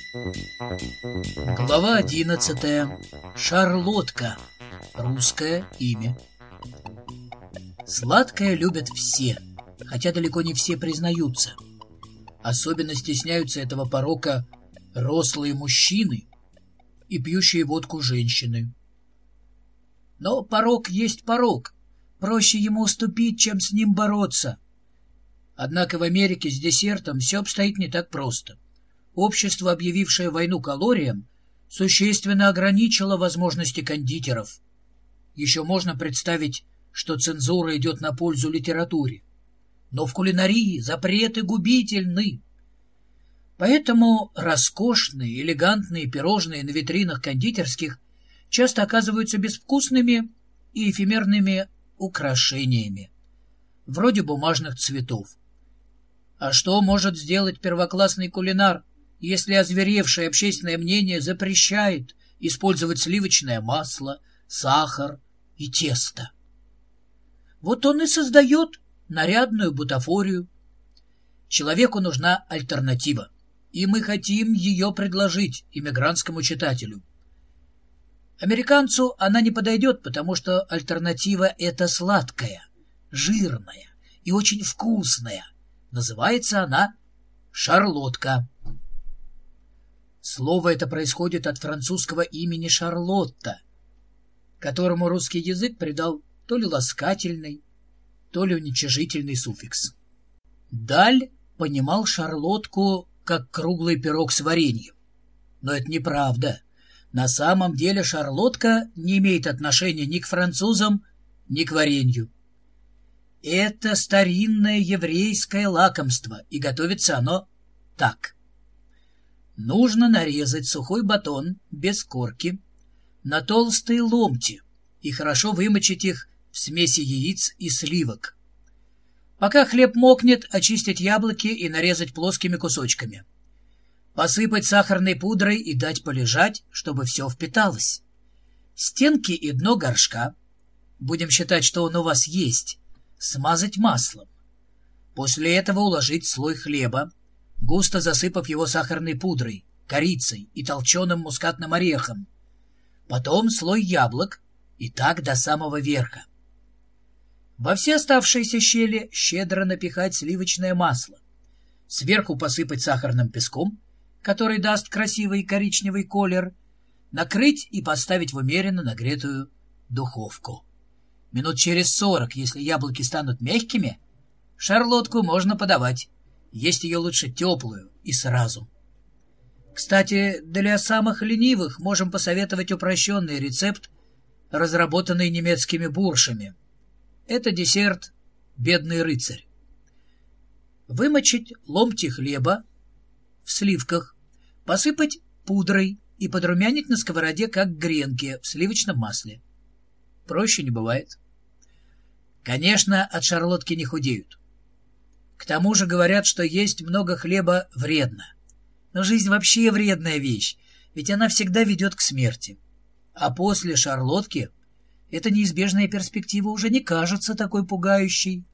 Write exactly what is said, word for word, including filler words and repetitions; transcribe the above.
Глава одиннадцатая. Шарлотка. Русское имя. Сладкое любят все, хотя далеко не все признаются. Особенно стесняются этого порока рослые мужчины и пьющие водку женщины. Но порок есть порок. Проще ему уступить, чем с ним бороться. Однако в Америке с десертом все обстоит не так просто. Общество, объявившее войну калориям, существенно ограничило возможности кондитеров. Еще можно представить, что цензура идет на пользу литературе. Но в кулинарии запреты губительны. Поэтому роскошные, элегантные пирожные на витринах кондитерских часто оказываются безвкусными и эфемерными украшениями, вроде бумажных цветов. А что может сделать первоклассный кулинар, если озверевшее общественное мнение запрещает использовать сливочное масло, сахар и тесто? Вот он и создает нарядную бутафорию. Человеку нужна альтернатива, и мы хотим ее предложить иммигрантскому читателю. Американцу она не подойдет, потому что альтернатива — это сладкая, жирная и очень вкусная. Называется она шарлотка. Слово это происходит от французского имени Шарлотта, которому русский язык придал то ли ласкательный, то ли уничижительный суффикс. Даль понимал шарлотку как круглый пирог с вареньем. Но это неправда. На самом деле шарлотка не имеет отношения ни к французам, ни к варенью. Это старинное еврейское лакомство, и готовится оно так. Нужно нарезать сухой батон без корки на толстые ломти и хорошо вымочить их в смеси яиц и сливок. Пока хлеб мокнет, очистить яблоки и нарезать плоскими кусочками. Посыпать сахарной пудрой и дать полежать, чтобы все впиталось. Стенки и дно горшка, будем считать, что он у вас есть, смазать маслом. После этого уложить слой хлеба, густо засыпав его сахарной пудрой, корицей и толченым мускатным орехом. Потом слой яблок, и так до самого верха. Во все оставшиеся щели щедро напихать сливочное масло. Сверху посыпать сахарным песком, который даст красивый коричневый колер, накрыть и поставить в умеренно нагретую духовку. Минут через сорок, если яблоки станут мягкими, шарлотку можно подавать. Есть ее лучше теплую и сразу. Кстати, для самых ленивых можем посоветовать упрощенный рецепт, разработанный немецкими буршами. Это десерт «Бедный рыцарь». Вымочить ломти хлеба в сливках, посыпать пудрой и подрумянить на сковороде, как гренки в сливочном масле. Проще не бывает. Конечно, от шарлотки не худеют. К тому же говорят, что есть много хлеба вредно. Но жизнь вообще вредная вещь, ведь она всегда ведет к смерти. А после шарлотки эта неизбежная перспектива уже не кажется такой пугающей.